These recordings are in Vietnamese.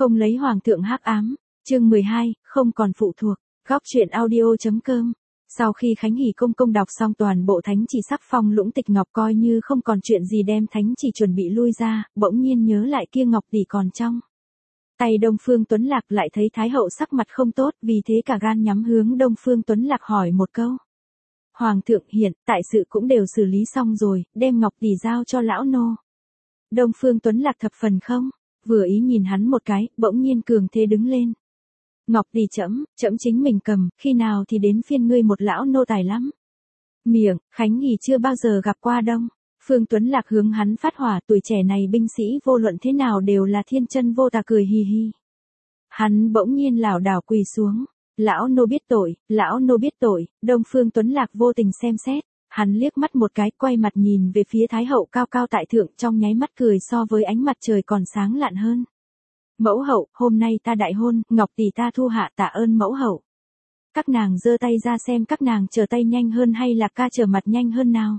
Không lấy hoàng thượng hắc ám, chương 12, không còn phụ thuộc, góc truyện audio.com. Sau khi Khánh Hỷ công công đọc xong toàn bộ thánh chỉ sắc phong Lũng Tịch Ngọc coi như không còn chuyện gì đem thánh chỉ chuẩn bị lui ra, bỗng nhiên nhớ lại kia ngọc tỷ còn trong tay Đông Phương Tuấn Lạc, lại thấy Thái hậu sắc mặt không tốt, vì thế cả gan nhắm hướng Đông Phương Tuấn Lạc hỏi một câu. Hoàng thượng, hiện tại sự cũng đều xử lý xong rồi, đem ngọc tỷ giao cho lão nô. Đông Phương Tuấn Lạc thập phần không vừa ý nhìn hắn một cái, bỗng nhiên cường thế đứng lên. Ngọc tỷ trẫm chính mình cầm, khi nào thì đến phiên ngươi một lão nô tài lắm. Miệng, Khánh Hỷ chưa bao giờ gặp qua Đông Phương Tuấn Lạc hướng hắn phát hỏa, tuổi trẻ này binh sĩ vô luận thế nào đều là thiên chân vô tà, cười hì hì. Hắn bỗng nhiên lảo đảo quỳ xuống. Lão nô biết tội, lão nô biết tội. Đông Phương Tuấn Lạc vô tình xem xét. Hắn liếc mắt một cái, quay mặt nhìn về phía Thái hậu cao cao tại thượng, trong nháy mắt cười so với ánh mặt trời còn sáng lạn hơn. Mẫu hậu, hôm nay ta đại hôn, ngọc tỷ ta thu hạ, tạ ơn mẫu hậu. Các nàng giơ tay ra xem các nàng trở tay nhanh hơn hay là ca trở mặt nhanh hơn nào.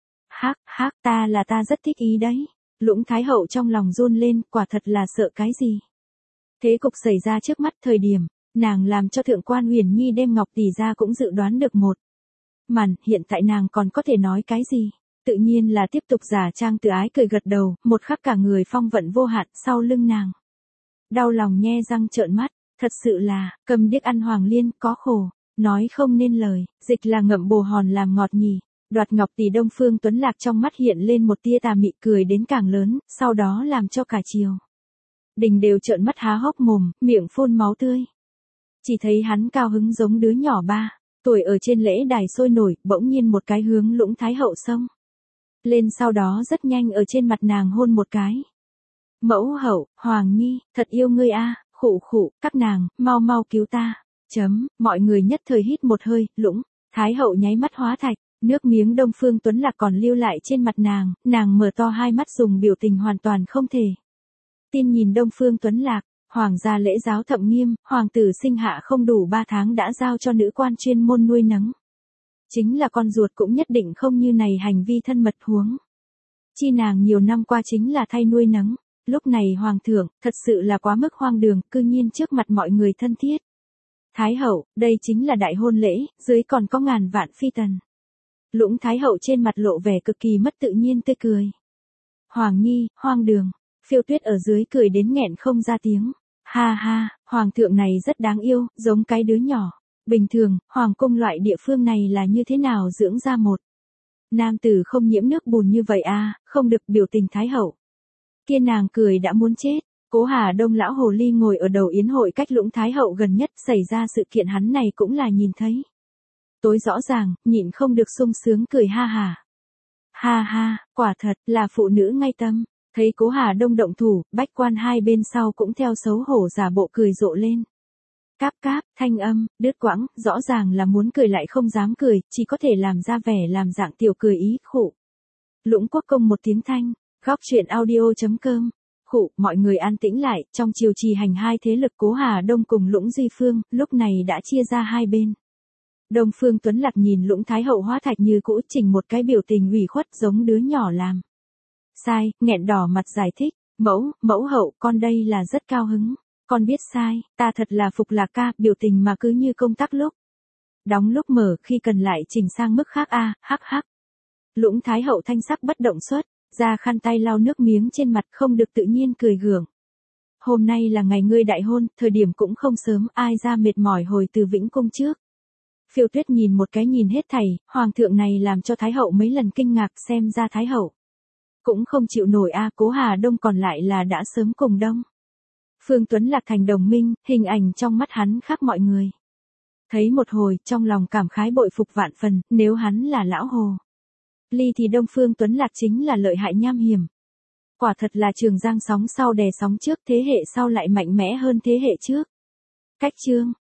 Hắc, ta rất thích ý đấy. Lũng Thái hậu trong lòng run lên, quả thật là sợ cái gì. Thế cục xảy ra trước mắt, thời điểm nàng làm cho thượng quan Huyền Nhi đem ngọc tỷ ra cũng dự đoán được một màn, hiện tại nàng còn có thể nói cái gì, tự nhiên là tiếp tục giả trang tự ái cười gật đầu, một khắc cả người phong vận vô hạn. Sau lưng nàng đau lòng nhe răng trợn mắt, thật sự là cầm điếc ăn hoàng liên, có khổ nói không nên lời, dịch là ngậm bồ hòn làm ngọt nhì. Đoạt ngọc tỷ Đông Phương Tuấn Lạc trong mắt hiện lên một tia tà mị, cười đến càng lớn, sau đó làm cho cả triều đình đều trợn mắt há hốc mồm, miệng phun máu tươi. Chỉ thấy hắn cao hứng giống đứa nhỏ 3 tuổi ở trên lễ đài sôi nổi, bỗng nhiên một cái hướng Lũng Thái hậu xông lên, sau đó rất nhanh ở trên mặt nàng hôn một cái. Mẫu hậu, Hoàng Nhi, thật yêu ngươi a. Khụ, các nàng, mau cứu ta. Mọi người nhất thời hít một hơi. Lũng Thái hậu nháy mắt hóa thạch, nước miếng Đông Phương Tuấn Lạc còn lưu lại trên mặt nàng mở to hai mắt dùng biểu tình hoàn toàn không thể tin nhìn Đông Phương Tuấn Lạc. Hoàng gia lễ giáo thậm nghiêm, hoàng tử sinh hạ không đủ 3 tháng đã giao cho nữ quan chuyên môn nuôi nấng. Chính là con ruột cũng nhất định không như này hành vi thân mật, huống chi nàng nhiều năm qua chính là thay nuôi nấng. Lúc này hoàng thượng, thật sự là quá mức hoang đường, cư nhiên trước mặt mọi người thân thiết. Thái hậu, đây chính là đại hôn lễ, dưới còn có ngàn vạn phi tần. Lũng Thái hậu trên mặt lộ vẻ cực kỳ mất tự nhiên tươi cười. Hoàng Nhi, hoang đường. Phiêu Tuyết ở dưới cười đến nghẹn không ra tiếng. Ha, hoàng thượng này rất đáng yêu, giống cái đứa nhỏ. Bình thường, hoàng cung loại địa phương này là như thế nào dưỡng ra một nam tử không nhiễm nước bùn như vậy a? Không được, biểu tình Thái hậu kia nàng cười đã muốn chết. Cố Hà Đông lão hồ ly ngồi ở đầu yến hội cách Lũng Thái hậu gần nhất, xảy ra sự kiện hắn này cũng là nhìn thấy tối rõ ràng, nhịn không được sung sướng cười ha hả. Ha, quả thật là phụ nữ ngay tâm. Thấy Cố Hà Đông động thủ, bách quan hai bên sau cũng theo xấu hổ giả bộ cười rộ lên. Cáp, thanh âm đứt quãng, rõ ràng là muốn cười lại không dám cười, chỉ có thể làm ra vẻ làm dạng tiểu cười ý. Khụ. Lũng Quốc công một tiếng thanh, góc truyện audio.com. Khụ, mọi người an tĩnh lại, trong triều trì hành hai thế lực Cố Hà Đông cùng Lũng Duy Phương, lúc này đã chia ra hai bên. Đông Phương Tuấn Lạc nhìn Lũng Thái hậu hóa thạch như cũ, chỉnh một cái biểu tình ủy khuất giống đứa nhỏ làm sai, nghẹn đỏ mặt giải thích. Mẫu hậu, con đây là rất cao hứng. Con biết sai, ta thật là phục Lạc ca, biểu tình mà cứ như công tắc lúc đóng lúc mở, khi cần lại chỉnh sang mức khác a. Hắc. Lũng Thái hậu thanh sắc bất động xuất ra khăn tay lau nước miếng trên mặt, không được tự nhiên cười gượng. Hôm nay là ngày ngươi đại hôn, thời điểm cũng không sớm, ai ra mệt mỏi hồi từ Vĩnh Cung trước. Phiêu Tuyết nhìn một cái nhìn hết thảy, hoàng thượng này làm cho Thái hậu mấy lần kinh ngạc, xem ra Thái hậu cũng không chịu nổi a. Cố Hà Đông còn lại là đã sớm cùng Đông Phương Tuấn Lạc thành đồng minh, hình ảnh trong mắt hắn khác mọi người. Thấy một hồi, trong lòng cảm khái bội phục vạn phần, nếu hắn là lão hồ ly thì Đông Phương Tuấn Lạc chính là lợi hại nham hiểm. Quả thật là Trường Giang sóng sau đè sóng trước, thế hệ sau lại mạnh mẽ hơn thế hệ trước. Cách chương